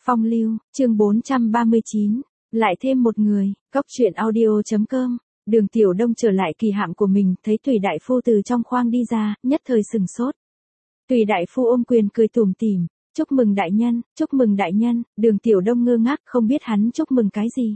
Phong lưu, chương 439, lại thêm một người, Cóc truyện audio.com. Đường Tiểu Đông trở lại kỳ hạm của mình, thấy Tùy đại phu từ trong khoang đi ra, nhất thời sừng sốt. Tùy đại phu ôm quyền cười tủm tỉm, chúc mừng đại nhân, chúc mừng đại nhân. Đường Tiểu Đông ngơ ngác không biết hắn chúc mừng cái gì.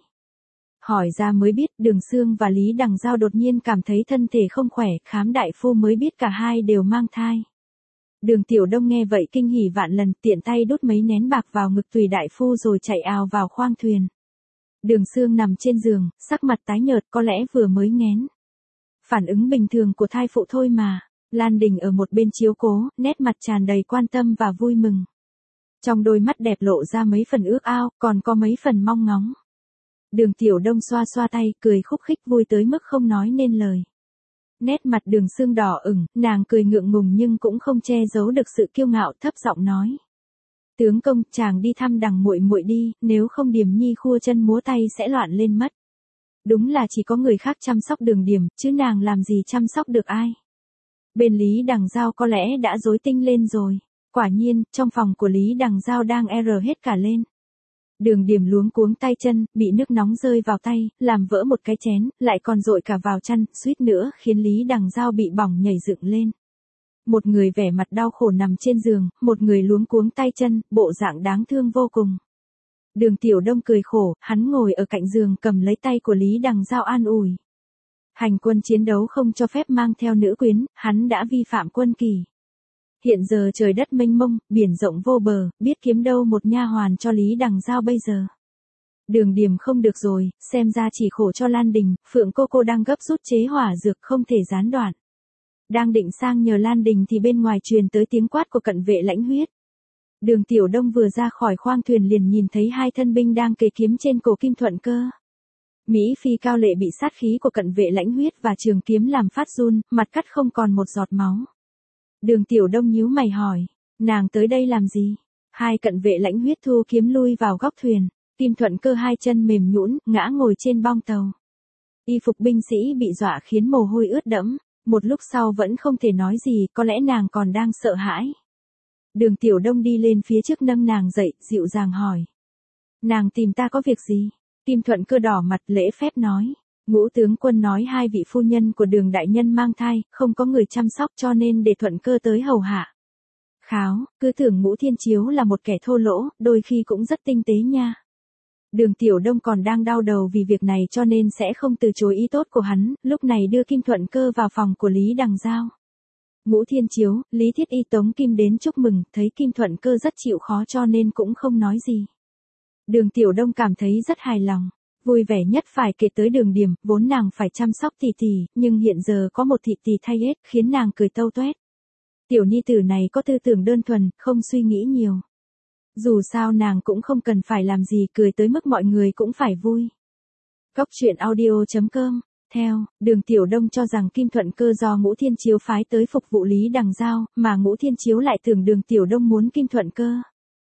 Hỏi ra mới biết Đường Sương và Lý Đằng Giao đột nhiên cảm thấy thân thể không khỏe, khám đại phu mới biết cả hai đều mang thai. Đường Tiểu Đông nghe vậy kinh hỉ vạn lần, tiện tay đút mấy nén bạc vào ngực Tùy đại phu rồi chạy ào vào khoang thuyền. Đường Sương nằm trên giường, sắc mặt tái nhợt, có lẽ vừa mới nghén. Phản ứng bình thường của thai phụ thôi mà. Lan Đình ở một bên chiếu cố, nét mặt tràn đầy quan tâm và vui mừng. Trong đôi mắt đẹp lộ ra mấy phần ước ao, còn có mấy phần mong ngóng. Đường Tiểu Đông xoa xoa tay, cười khúc khích vui tới mức không nói nên lời. Nét mặt Đường Sương đỏ ửng, nàng cười ngượng ngùng nhưng cũng không che giấu được sự kiêu ngạo, thấp giọng nói: "Tướng công, chàng đi thăm Đằng muội muội đi, nếu không Điềm Nhi khua chân múa tay sẽ loạn lên mất." Đúng là chỉ có người khác chăm sóc Đường Điềm, chứ nàng làm gì chăm sóc được ai. Bên Lý Đằng Giao có lẽ đã rối tinh lên rồi. Quả nhiên, trong phòng của Lý Đằng Giao đang hết cả lên. Đường Điềm luống cuống tay chân, bị nước nóng rơi vào tay, làm vỡ một cái chén, lại còn dội cả vào chăn, suýt nữa khiến Lý Đằng Giao bị bỏng nhảy dựng lên. Một người vẻ mặt đau khổ nằm trên giường, một người luống cuống tay chân, bộ dạng đáng thương vô cùng. Đường Tiểu Đông cười khổ, hắn ngồi ở cạnh giường cầm lấy tay của Lý Đằng Giao an ủi. Hành quân chiến đấu không cho phép mang theo nữ quyến, hắn đã vi phạm quân kỷ. Hiện giờ trời đất mênh mông, biển rộng vô bờ, biết kiếm đâu một nha hoàn cho Lý Đằng Giao bây giờ. Đường Điềm không được rồi, xem ra chỉ khổ cho Lan Đình, Phượng cô đang gấp rút chế hỏa dược không thể gián đoạn. Đang định sang nhờ Lan Đình thì bên ngoài truyền tới tiếng quát của cận vệ Lãnh Huyết. Đường Tiểu Đông vừa ra khỏi khoang thuyền liền nhìn thấy hai thân binh đang kề kiếm trên cổ Kim Thuận Cơ. Mỹ Phi cao lệ bị sát khí của cận vệ Lãnh Huyết và trường kiếm làm phát run, mặt cắt không còn một giọt máu. Đường Tiểu Đông nhíu mày hỏi, nàng tới đây làm gì? Hai cận vệ Lãnh Huyết thu kiếm lui vào góc thuyền, Kim Thuận Cơ hai chân mềm nhũn, ngã ngồi trên bong tàu. Y phục binh sĩ bị dọa khiến mồ hôi ướt đẫm, một lúc sau vẫn không thể nói gì, có lẽ nàng còn đang sợ hãi. Đường Tiểu Đông đi lên phía trước nâng nàng dậy, dịu dàng hỏi. Nàng tìm ta có việc gì? Kim Thuận Cơ đỏ mặt lễ phép nói. Ngũ tướng quân nói hai vị phu nhân của Đường đại nhân mang thai, không có người chăm sóc cho nên để Thuận Cơ tới hầu hạ. Kháo, cứ tưởng Ngũ Thiên Chiếu là một kẻ thô lỗ, đôi khi cũng rất tinh tế nha. Đường Tiểu Đông còn đang đau đầu vì việc này cho nên sẽ không từ chối ý tốt của hắn, lúc này đưa Kim Thuận Cơ vào phòng của Lý Đằng Giao. Ngũ Thiên Chiếu, Lý Thiết Y tống Kim đến chúc mừng, thấy Kim Thuận Cơ rất chịu khó cho nên cũng không nói gì. Đường Tiểu Đông cảm thấy rất hài lòng, vui vẻ nhất phải kể tới Đường Điềm, vốn nàng phải chăm sóc tỷ tỷ, nhưng hiện giờ có một thị tỷ thay hết, khiến nàng cười tâu toét. Tiểu nhi tử này có tư tưởng đơn thuần, không suy nghĩ nhiều. Dù sao nàng cũng không cần phải làm gì, cười tới mức mọi người cũng phải vui. Cóc truyện audio.com. Theo, Đường Tiểu Đông cho rằng Kim Thuận Cơ do Ngũ Thiên Chiếu phái tới phục vụ Lý Đằng Giao, mà Ngũ Thiên Chiếu lại tưởng Đường Tiểu Đông muốn Kim Thuận Cơ.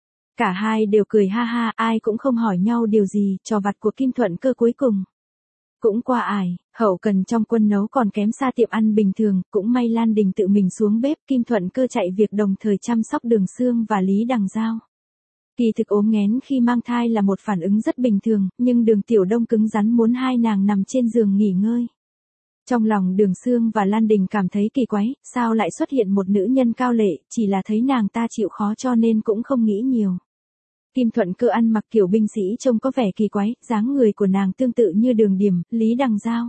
Cả hai đều cười ha ha, ai cũng không hỏi nhau điều gì, trò vặt của Kim Thuận Cơ cuối cùng cũng qua ải, hậu cần trong quân nấu còn kém xa tiệm ăn bình thường, cũng may Lan Đình tự mình xuống bếp, Kim Thuận Cơ chạy việc đồng thời chăm sóc Đường Sương và Lý Đằng Giao. Kỳ thực ốm nghén khi mang thai là một phản ứng rất bình thường, nhưng Đường Tiểu Đông cứng rắn muốn hai nàng nằm trên giường nghỉ ngơi. Trong lòng Đường Sương và Lan Đình cảm thấy kỳ quái, sao lại xuất hiện một nữ nhân cao lệ, chỉ là thấy nàng ta chịu khó cho nên cũng không nghĩ nhiều. Kim Thuận Cơ ăn mặc kiểu binh sĩ trông có vẻ kỳ quái, dáng người của nàng tương tự như Đường Điềm, Lý Đằng Giao.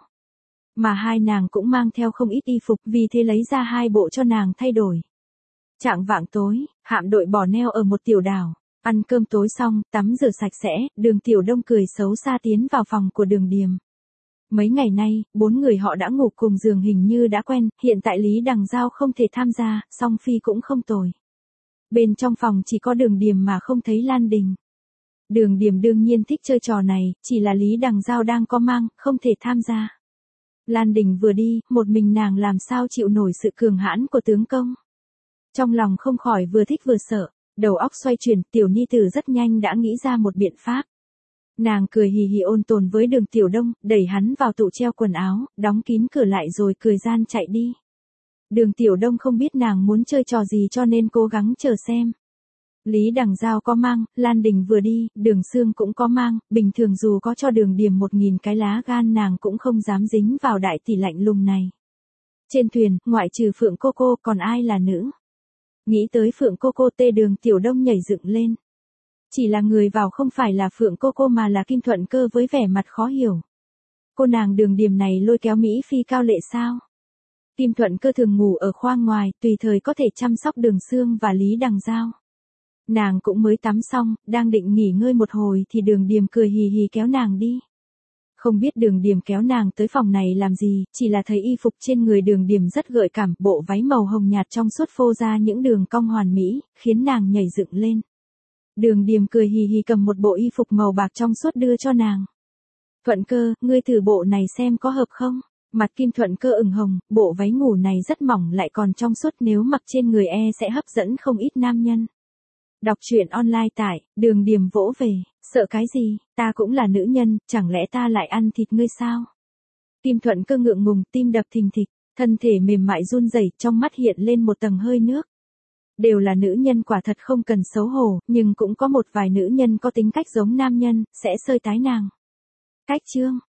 Mà hai nàng cũng mang theo không ít y phục, vì thế lấy ra hai bộ cho nàng thay đổi. Chạng vạng tối, hạm đội bỏ neo ở một tiểu đảo. Ăn cơm tối xong, tắm rửa sạch sẽ, Đường Tiểu Đông cười xấu xa tiến vào phòng của Đường Điềm. Mấy ngày nay, bốn người họ đã ngủ cùng giường hình như đã quen, hiện tại Lý Đằng Giao không thể tham gia, song phi cũng không tồi. Bên trong phòng chỉ có Đường Điềm mà không thấy Lan Đình. Đường Điềm đương nhiên thích chơi trò này, chỉ là Lý Đằng Giao đang có mang, không thể tham gia. Lan Đình vừa đi, một mình nàng làm sao chịu nổi sự cường hãn của tướng công. Trong lòng không khỏi vừa thích vừa sợ. Đầu óc xoay chuyển, tiểu ni tử rất nhanh đã nghĩ ra một biện pháp. Nàng cười hì hì ôn tồn với Đường Tiểu Đông, đẩy hắn vào tủ treo quần áo, đóng kín cửa lại rồi cười gian chạy đi. Đường Tiểu Đông không biết nàng muốn chơi trò gì cho nên cố gắng chờ xem. Lý Đằng Giao có mang, Lan Đình vừa đi, Đường Sương cũng có mang, bình thường dù có cho Đường Điềm 1000 cái lá gan nàng cũng không dám dính vào đại tỷ lạnh lùng này. Trên thuyền, ngoại trừ Phượng Cô Cô còn ai là nữ? Nghĩ tới Phượng Cô Cô, tê Đường Tiểu Đông nhảy dựng lên. Chỉ là người vào không phải là Phượng Cô Cô mà là Kim Thuận Cơ với vẻ mặt khó hiểu. Cô nàng Đường Điềm này lôi kéo Mỹ Phi cao lệ sao? Kim Thuận Cơ thường ngủ ở khoang ngoài, tùy thời có thể chăm sóc Đường Sương và Lý Đằng Giao. Nàng cũng mới tắm xong, đang định nghỉ ngơi một hồi thì Đường Điềm cười hì hì kéo nàng đi. Không biết Đường Điềm kéo nàng tới phòng này làm gì, chỉ là thấy y phục trên người Đường Điềm rất gợi cảm, bộ váy màu hồng nhạt trong suốt phô ra những đường cong hoàn mỹ, khiến nàng nhảy dựng lên. Đường Điềm cười hì hì cầm một bộ y phục màu bạc trong suốt đưa cho nàng. Thuận Cơ, ngươi thử bộ này xem có hợp không? Mặt Kim Thuận Cơ ửng hồng, bộ váy ngủ này rất mỏng lại còn trong suốt, nếu mặc trên người sẽ hấp dẫn không ít nam nhân. Đọc truyện online tại Đường Điềm vỗ về, sợ cái gì, ta cũng là nữ nhân, chẳng lẽ ta lại ăn thịt ngươi sao? Kim Thuận Cơ ngượng ngùng, tim đập thình thịch, thân thể mềm mại run rẩy, trong mắt hiện lên một tầng hơi nước. Đều là nữ nhân quả thật không cần xấu hổ, nhưng cũng có một vài nữ nhân có tính cách giống nam nhân, sẽ sơi tái nàng. Cách chương